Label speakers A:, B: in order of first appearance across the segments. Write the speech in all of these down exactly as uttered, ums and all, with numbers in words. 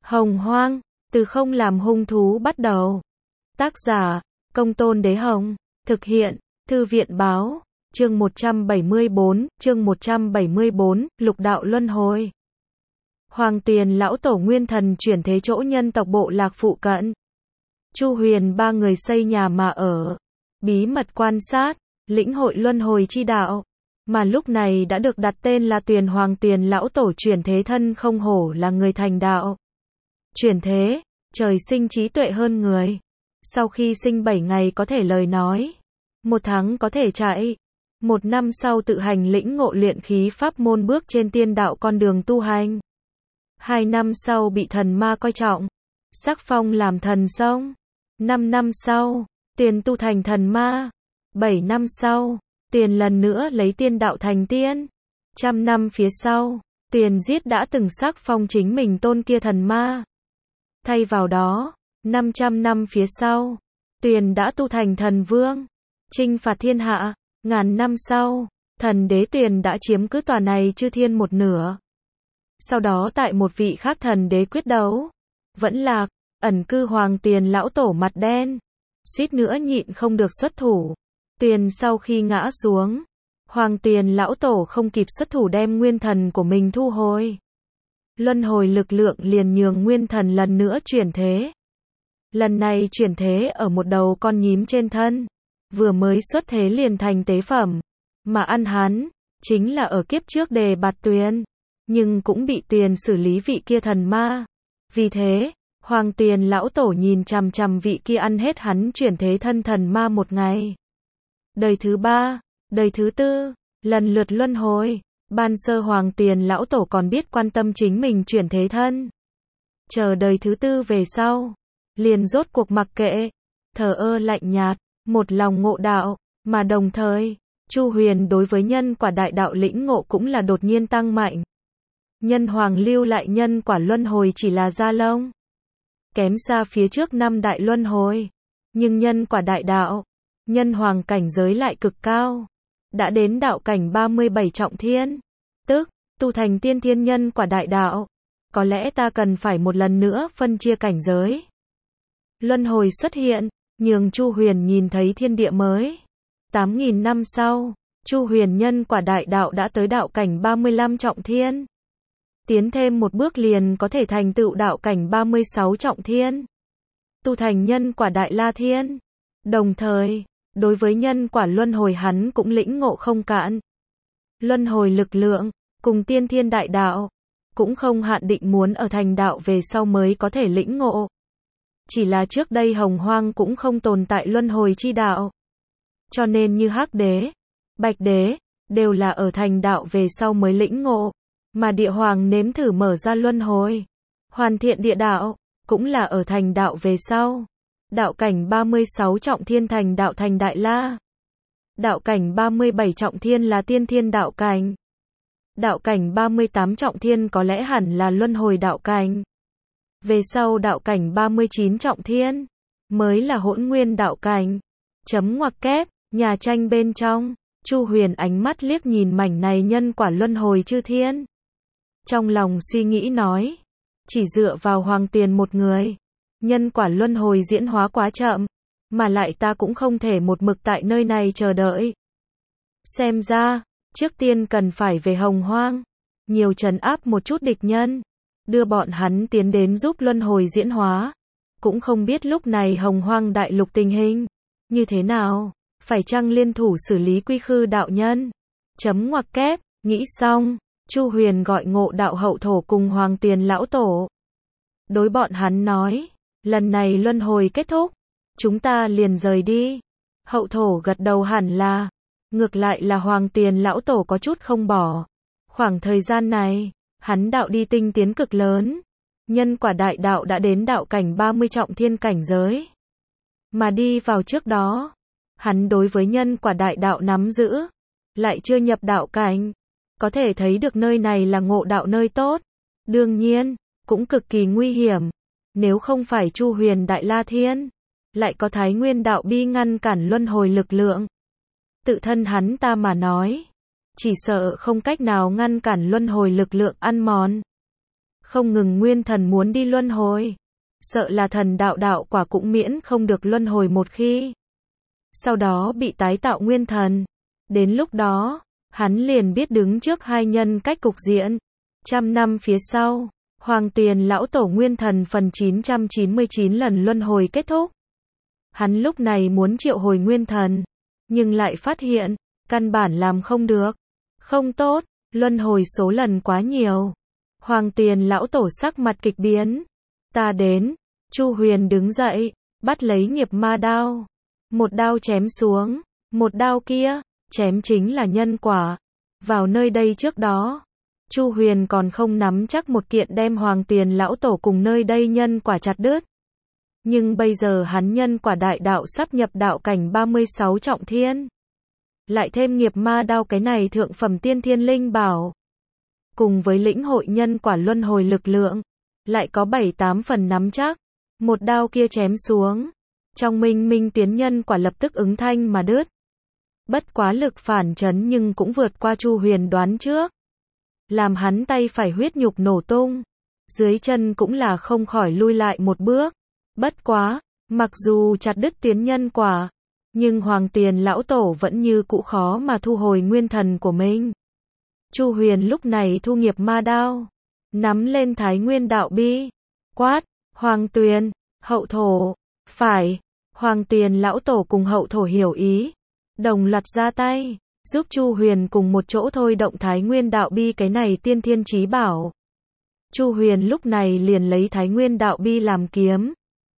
A: Hồng Hoang, từ không làm hung thú bắt đầu. Tác giả, Công Tôn Đế Hồng. Thực hiện, Thư viện báo. Chương một trăm bảy mươi bốn, chương một trăm bảy mươi bốn, Lục đạo luân hồi. Hoàng Tiền lão tổ nguyên thần chuyển thế chỗ nhân tộc bộ lạc phụ cận. Chu Huyền ba người xây nhà mà ở, bí mật quan sát, lĩnh hội luân hồi chi đạo, mà lúc này đã được đặt tên là Tuyền Hoàng Tiền lão tổ chuyển thế thân không hổ là người thành đạo. Chuyển thế, trời sinh trí tuệ hơn người. Sau khi sinh bảy ngày có thể lời nói, một tháng có thể chạy, một năm sau tự hành lĩnh ngộ luyện khí pháp môn bước trên tiên đạo con đường tu hành. Hai năm sau bị thần ma coi trọng, sắc phong làm thần sông. Năm năm sau, Tiền tu thành thần ma. Bảy năm sau, Tiền lần nữa lấy tiên đạo thành tiên. Trăm năm phía sau, Tiền giết đã từng sắc phong chính mình tôn kia thần ma. Thay vào đó, năm trăm năm phía sau, Tuyền đã tu thành thần vương, chinh phạt thiên hạ. Ngàn năm sau, thần đế Tuyền đã chiếm cứ tòa này chư thiên một nửa. Sau đó tại một vị khác thần đế quyết đấu, vẫn lạc, ẩn cư Hoàng Tiền lão tổ mặt đen, suýt nữa nhịn không được xuất thủ. Tuyền sau khi ngã xuống, Hoàng Tiền lão tổ không kịp xuất thủ đem nguyên thần của mình thu hồi. Luân hồi lực lượng liền nhường nguyên thần lần nữa chuyển thế. Lần này chuyển thế ở một đầu con nhím trên thân, vừa mới xuất thế liền thành tế phẩm, mà ăn hắn, chính là ở kiếp trước Đề Bạt Tuyền, nhưng cũng bị Tuyền xử lý vị kia thần ma. Vì thế, Hoàng Tiền lão tổ nhìn chằm chằm vị kia ăn hết hắn chuyển thế thân thần ma một ngày. Đời thứ ba, đời thứ tư, lần lượt luân hồi. Ban sơ Hoàng Tiền lão tổ còn biết quan tâm chính mình chuyển thế thân. Chờ đời thứ tư về sau, liền rốt cuộc mặc kệ, thờ ơ lạnh nhạt, một lòng ngộ đạo, mà đồng thời, Chu Huyền đối với nhân quả đại đạo lĩnh ngộ cũng là đột nhiên tăng mạnh. Nhân hoàng lưu lại nhân quả luân hồi chỉ là da lông, kém xa phía trước năm đại luân hồi, nhưng nhân quả đại đạo, nhân hoàng cảnh giới lại cực cao, đã đến đạo cảnh ba mươi bảy trọng thiên, tức tu thành tiên thiên nhân quả đại đạo. Có lẽ ta cần phải một lần nữa phân chia cảnh giới. Luân hồi xuất hiện, nhường Chu Huyền nhìn thấy thiên địa mới. tám nghìn năm sau, Chu Huyền nhân quả đại đạo đã tới đạo cảnh ba mươi lăm trọng thiên. Tiến thêm một bước liền có thể thành tựu đạo cảnh ba mươi sáu trọng thiên. Tu thành nhân quả đại la thiên. Đồng thời, đối với nhân quả luân hồi hắn cũng lĩnh ngộ không cạn. Luân hồi lực lượng, cùng tiên thiên đại đạo, cũng không hạn định muốn ở thành đạo về sau mới có thể lĩnh ngộ. Chỉ là trước đây Hồng Hoang cũng không tồn tại luân hồi chi đạo. Cho nên như Hắc Đế, Bạch Đế, đều là ở thành đạo về sau mới lĩnh ngộ. Mà Địa Hoàng nếm thử mở ra luân hồi, hoàn thiện địa đạo, cũng là ở thành đạo về sau. Đạo cảnh ba mươi sáu trọng thiên thành đạo thành Đại La. Đạo cảnh ba mươi bảy trọng thiên là tiên thiên đạo cảnh. Đạo cảnh ba mươi tám trọng thiên có lẽ hẳn là luân hồi đạo cảnh. Về sau đạo cảnh ba mươi chín trọng thiên, mới là hỗn nguyên đạo cảnh. Chấm ngoặc kép, nhà tranh bên trong, Chu Huyền ánh mắt liếc nhìn mảnh này nhân quả luân hồi chư thiên. Trong lòng suy nghĩ nói, chỉ dựa vào Hoàng Tiền một người, nhân quả luân hồi diễn hóa quá chậm, mà lại ta cũng không thể một mực tại nơi này chờ đợi. Xem ra, trước tiên cần phải về Hồng Hoang, nhiều trấn áp một chút địch nhân, đưa bọn hắn tiến đến giúp luân hồi diễn hóa. Cũng không biết lúc này Hồng Hoang đại lục tình hình như thế nào, phải chăng liên thủ xử lý Quy Khư đạo nhân. Chấm ngoặc kép, nghĩ xong, Chu Huyền gọi Ngộ Đạo hậu thổ cùng Hoàng Tiền lão tổ. Đối bọn hắn nói, lần này luân hồi kết thúc, chúng ta liền rời đi. Hậu thổ gật đầu hẳn là, ngược lại là Hoàng Tiền lão tổ có chút không bỏ. Khoảng thời gian này, hắn đạo đi tinh tiến cực lớn. Nhân quả đại đạo đã đến đạo cảnh ba mươi trọng thiên cảnh giới. Mà đi vào trước đó, hắn đối với nhân quả đại đạo nắm giữ, lại chưa nhập đạo cảnh. Có thể thấy được nơi này là ngộ đạo nơi tốt. Đương nhiên, cũng cực kỳ nguy hiểm. Nếu không phải Chu Huyền Đại La Thiên, lại có Thái Nguyên đạo bi ngăn cản luân hồi lực lượng. Tự thân hắn ta mà nói, chỉ sợ không cách nào ngăn cản luân hồi lực lượng ăn mòn. không ngừng nguyên thần muốn đi luân hồi. Sợ là thần đạo đạo quả cũng miễn không được luân hồi một khi. Sau đó bị tái tạo nguyên thần. Đến lúc đó, hắn liền biết đứng trước hai nhân cách cục diện. Trăm năm phía sau, Hoàng Tiền Lão Tổ nguyên thần phần chín trăm chín mươi chín lần luân hồi kết thúc. Hắn lúc này muốn triệu hồi nguyên thần, nhưng lại phát hiện, căn bản làm không được. Không tốt, luân hồi số lần quá nhiều. Hoàng Tiền Lão Tổ sắc mặt kịch biến. Ta đến, Chu Huyền đứng dậy, bắt lấy nghiệp ma đao. Một đao chém xuống, một đao kia, chém chính là nhân quả. Vào nơi đây trước đó, Chu Huyền còn không nắm chắc một kiện đem Hoàng Tiền Lão Tổ cùng nơi đây nhân quả chặt đứt. Nhưng bây giờ hắn nhân quả đại đạo sắp nhập đạo cảnh ba mươi sáu trọng thiên. Lại thêm nghiệp ma đao cái này thượng phẩm tiên thiên linh bảo. Cùng với lĩnh hội nhân quả luân hồi lực lượng, lại có bảy tám phần nắm chắc. Một đao kia chém xuống, trong minh minh tiến nhân quả lập tức ứng thanh mà đứt. Bất quá lực phản chấn nhưng cũng vượt qua Chu Huyền đoán trước. Làm hắn tay phải huyết nhục nổ tung. Dưới chân cũng là không khỏi lui lại một bước. Bất quá, mặc dù chặt đứt tiến nhân quả, nhưng Hoàng Tiền Lão Tổ vẫn như cũ khó mà thu hồi nguyên thần của mình. Chu Huyền lúc này thu nghiệp ma đao, nắm lên Thái Nguyên đạo bi, quát, Hoàng Tuyền, hậu thổ, phải. Hoàng Tiền Lão Tổ cùng hậu thổ hiểu ý, đồng loạt ra tay, giúp Chu Huyền cùng một chỗ thôi động Thái Nguyên đạo bi cái này tiên thiên chí bảo. Chu Huyền lúc này liền lấy Thái Nguyên đạo bi làm kiếm.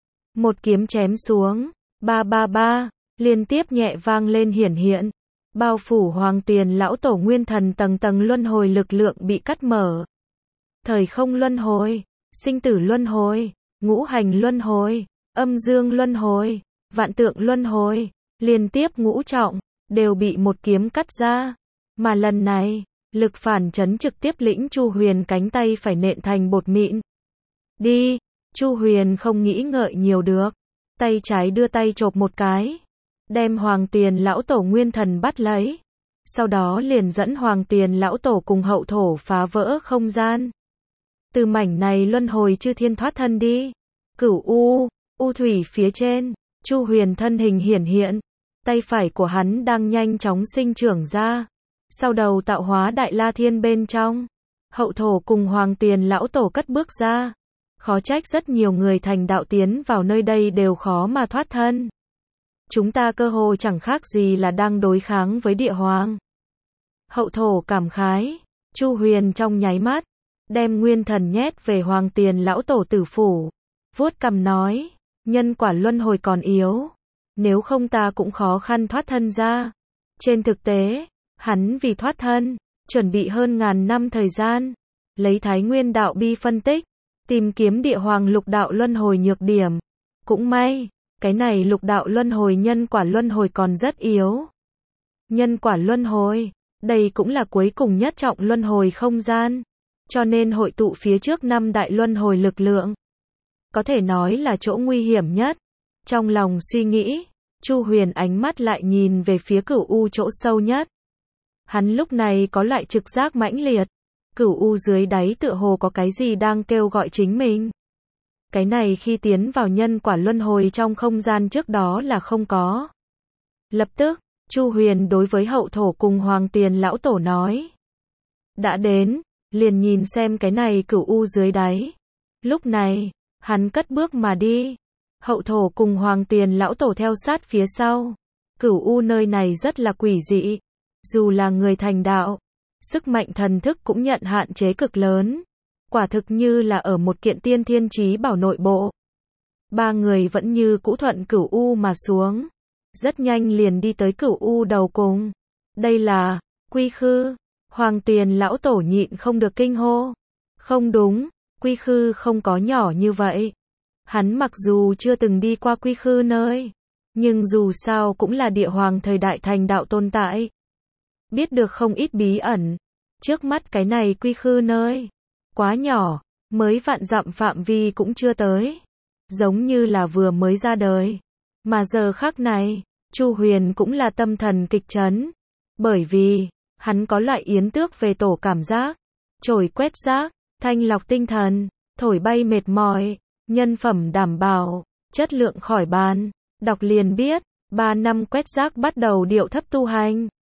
A: Một kiếm chém xuống, ba ba ba, liên tiếp nhẹ vang lên hiển hiện. Bao phủ Hoàng Tiền Lão Tổ nguyên thần tầng tầng luân hồi lực lượng bị cắt mở. Thời không luân hồi, sinh tử luân hồi, ngũ hành luân hồi, âm dương luân hồi, vạn tượng luân hồi, liên tiếp ngũ trọng, đều bị một kiếm cắt ra. Mà lần này, lực phản chấn trực tiếp lĩnh Chu Huyền cánh tay phải nện thành bột mịn. Đi, Chu Huyền không nghĩ ngợi nhiều được. Tay trái đưa tay chộp một cái, đem Hoàng Tiền Lão Tổ nguyên thần bắt lấy. Sau đó liền dẫn Hoàng Tiền Lão Tổ cùng hậu thổ phá vỡ không gian. Từ mảnh này luân hồi chư thiên thoát thân đi. Cửu U, U thủy phía trên, Chu Huyền thân hình hiển hiện. Tay phải của hắn đang nhanh chóng sinh trưởng ra. Sau đầu tạo hóa Đại La Thiên bên trong. Hậu thổ cùng Hoàng Tiền Lão Tổ cất bước ra. Khó trách rất nhiều người thành đạo tiến vào nơi đây đều khó mà thoát thân. Chúng ta cơ hồ chẳng khác gì là đang đối kháng với địa hoàng. Hậu thổ cảm khái, Chu Huyền trong nháy mắt, đem nguyên thần nhét về Hoàng Tiền Lão Tổ tử phủ. Vuốt cằm nói, nhân quả luân hồi còn yếu. Nếu không ta cũng khó khăn thoát thân ra. Trên thực tế, hắn vì thoát thân, chuẩn bị hơn ngàn năm thời gian. Lấy Thái Nguyên đạo bi phân tích, tìm kiếm địa hoàng lục đạo luân hồi nhược điểm. Cũng may, cái này lục đạo luân hồi nhân quả luân hồi còn rất yếu. Nhân quả luân hồi, đây cũng là cuối cùng nhất trọng luân hồi không gian. Cho nên hội tụ phía trước năm đại luân hồi lực lượng. Có thể nói là chỗ nguy hiểm nhất. Trong lòng suy nghĩ, Chu Huyền ánh mắt lại nhìn về phía Cửu U chỗ sâu nhất. Hắn lúc này có loại trực giác mãnh liệt. Cửu U dưới đáy tựa hồ có cái gì đang kêu gọi chính mình. Cái này khi tiến vào nhân quả luân hồi trong không gian trước đó là không có. Lập tức, Chu Huyền đối với hậu thổ cùng Hoàng Tiền Lão Tổ nói. Đã đến, liền nhìn xem cái này Cửu U dưới đáy. Lúc này, hắn cất bước mà đi. Hậu thổ cùng Hoàng Tiền Lão Tổ theo sát phía sau. Cửu U nơi này rất là quỷ dị. Dù là người thành đạo, sức mạnh thần thức cũng nhận hạn chế cực lớn. Quả thực như là ở một kiện tiên thiên chí bảo nội bộ. Ba người vẫn như cũ thuận Cửu U mà xuống. Rất nhanh liền đi tới Cửu U đầu cùng. Đây là Quy Khư. Hoàng Tiền Lão Tổ nhịn không được kinh hô. Không đúng, Quy Khư không có nhỏ như vậy. Hắn mặc dù chưa từng đi qua Quy Khư nơi, nhưng dù sao cũng là địa hoàng thời đại thành đạo tồn tại. Biết được không ít bí ẩn. Trước mắt cái này Quy Khư nơi, quá nhỏ, mới vạn dặm phạm vi cũng chưa tới. Giống như là vừa mới ra đời. Mà giờ khắc này, Chu Huyền cũng là tâm thần kịch chấn. Bởi vì, hắn có loại yến tước về tổ cảm giác. Trồi quét rác, thanh lọc tinh thần, thổi bay mệt mỏi, nhân phẩm đảm bảo, chất lượng khỏi bàn. Đọc liền biết, ba năm quét rác bắt đầu điệu thấp tu hành.